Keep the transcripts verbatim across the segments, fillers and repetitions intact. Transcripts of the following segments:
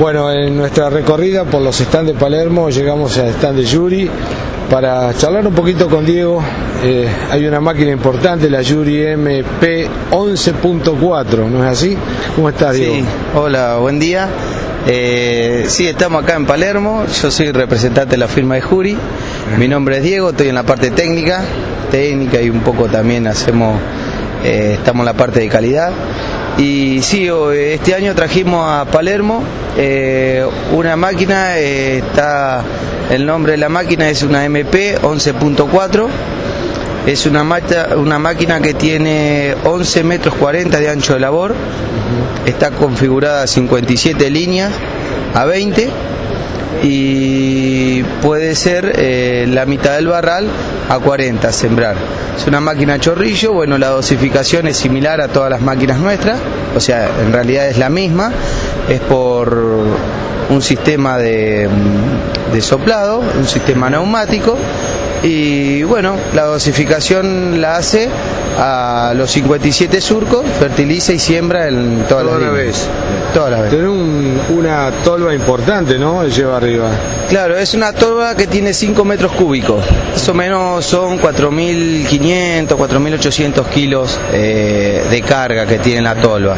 Bueno, en nuestra recorrida por los stands de Palermo llegamos al stand de Yuri para charlar un poquito con Diego. Eh, hay una máquina importante, la Yuri M P once punto cuatro, ¿no es así? ¿Cómo estás, Diego? Sí, hola, buen día. Eh, sí, estamos acá en Palermo, yo soy representante de la firma de Yuri. Mi nombre es Diego, estoy en la parte técnica, técnica y un poco también hacemos, eh, estamos en la parte de calidad. Y sí, este año trajimos a Palermo eh, una máquina, eh, está, el nombre de la máquina es una M P once punto cuatro. Es una, una máquina que tiene once metros cuarenta de ancho de labor, está configurada a cincuenta y siete líneas a veinte y puede ser eh, la mitad del barral a cuarenta, sembrar. Es una máquina chorrillo, bueno, la dosificación es similar a todas las máquinas nuestras, o sea, en realidad es la misma, es por un sistema de, de soplado, un sistema neumático. Y bueno, la dosificación la hace a los cincuenta y siete surcos, fertiliza y siembra en todas Toda las la líneas. vez. Todas las veces. Tiene un, una tolva importante, ¿no? Lleva arriba. Claro, es una tolva que tiene cinco metros cúbicos. Más o menos son cuatro mil quinientos, cuatro mil ochocientos kilos eh, de carga que tiene la tolva.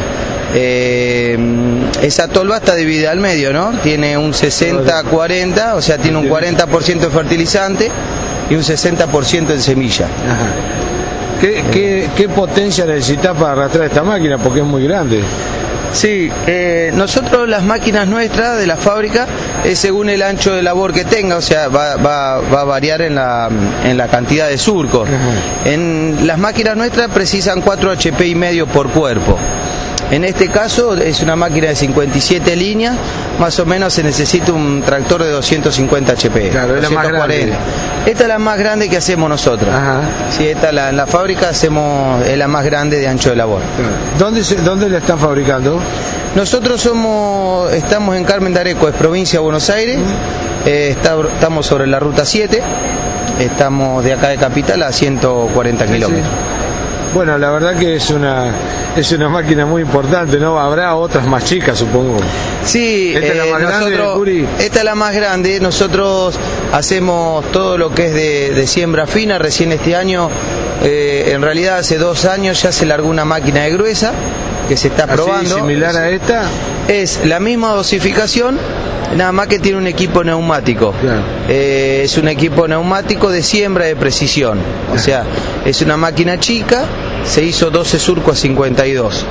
Eh, esa tolva está dividida al medio, ¿no? Tiene un sesenta cuarenta, o sea, tiene un cuarenta por ciento de fertilizante y un sesenta por ciento en semilla. Ajá. ¿Qué, qué, ¿Qué potencia necesitas para arrastrar esta máquina? Porque es muy grande. Sí, eh, nosotros las máquinas nuestras de la fábrica es según el ancho de labor que tenga, o sea, va, va, va a variar en la, en la cantidad de surcos. Ajá. En las máquinas nuestras precisan cuatro H P y medio por cuerpo. En este caso es una máquina de cincuenta y siete líneas, más o menos se necesita un tractor de doscientos cincuenta H P. Claro, es la más grande. Esta es la más grande que hacemos nosotros. Ajá. Sí, esta la, en la fábrica hacemos, es la más grande de ancho de labor. ¿Dónde, se, ¿Dónde la están fabricando? Nosotros somos, estamos en Carmen de Areco, es provincia de Buenos Aires, uh-huh. eh, está, estamos sobre la ruta siete, estamos de acá de Capital a ciento cuarenta kilómetros. Sí. Bueno, la verdad que es una es una máquina muy importante, ¿no? Habrá otras más chicas, supongo. Sí, esta es la más eh, grande, nosotros, Yuri. Esta es la más grande. Nosotros hacemos todo lo que es de, de siembra fina. Recién este año, eh, en realidad hace dos años ya se largó una máquina de gruesa que se está probando. ¿Así, similar a esta? Es la misma dosificación, nada más que tiene un equipo neumático. Claro. Eh, es un equipo neumático de siembra de precisión. O sea, es una máquina chica, se hizo doce surcos a cincuenta y dos.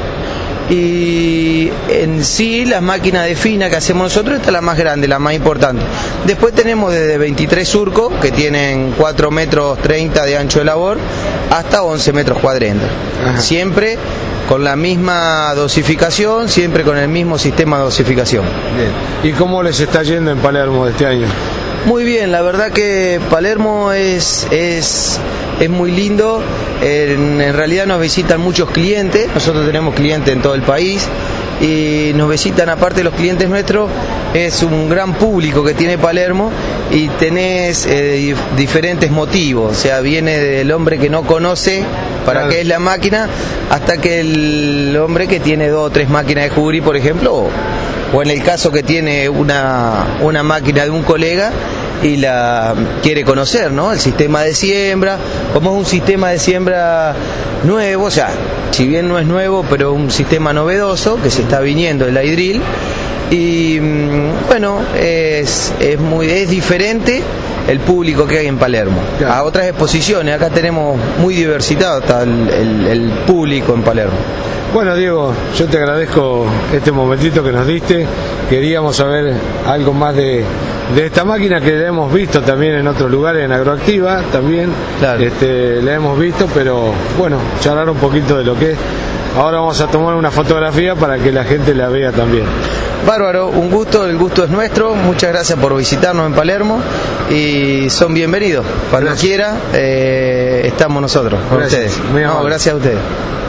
Y en sí, las máquinas de fina que hacemos nosotros, esta es la más grande, la más importante. Después tenemos desde veintitrés surcos, que tienen cuatro metros treinta de ancho de labor, hasta once metros cuarenta. Ajá. Siempre con la misma dosificación, siempre con el mismo sistema de dosificación. Bien. ¿Y cómo les está yendo en Palermo de este año? Muy bien, la verdad que Palermo es, es, es muy lindo. En, en realidad nos visitan muchos clientes, nosotros tenemos clientes en todo el país y nos visitan, aparte de los clientes nuestros, es un gran público que tiene Palermo y tenés eh, diferentes motivos, o sea, viene del hombre que no conoce para claro. qué es la máquina, hasta que el hombre que tiene dos o tres máquinas de Yuri, por ejemplo, o, o en el caso que tiene una, una máquina de un colega y la quiere conocer, ¿no? El sistema de siembra, como es un sistema de siembra nuevo, o sea, si bien no es nuevo, pero un sistema novedoso que se está viniendo, el iDrill. Y bueno, es, es, muy, es diferente el público que hay en Palermo. Claro. A otras exposiciones, acá tenemos muy diversificado está el, el, el público en Palermo. Bueno, Diego, yo te agradezco este momentito que nos diste. Queríamos saber algo más de, de esta máquina que la hemos visto también en otros lugares, en Agroactiva también. Claro. Este, la hemos visto, pero bueno, charlar un poquito de lo que es. Ahora vamos a tomar una fotografía para que la gente la vea también. Bárbaro, un gusto, el gusto es nuestro. Muchas gracias por visitarnos en Palermo y son bienvenidos. Cuando gracias. quiera, eh, estamos nosotros con gracias. ustedes. Muy no, gracias a ustedes.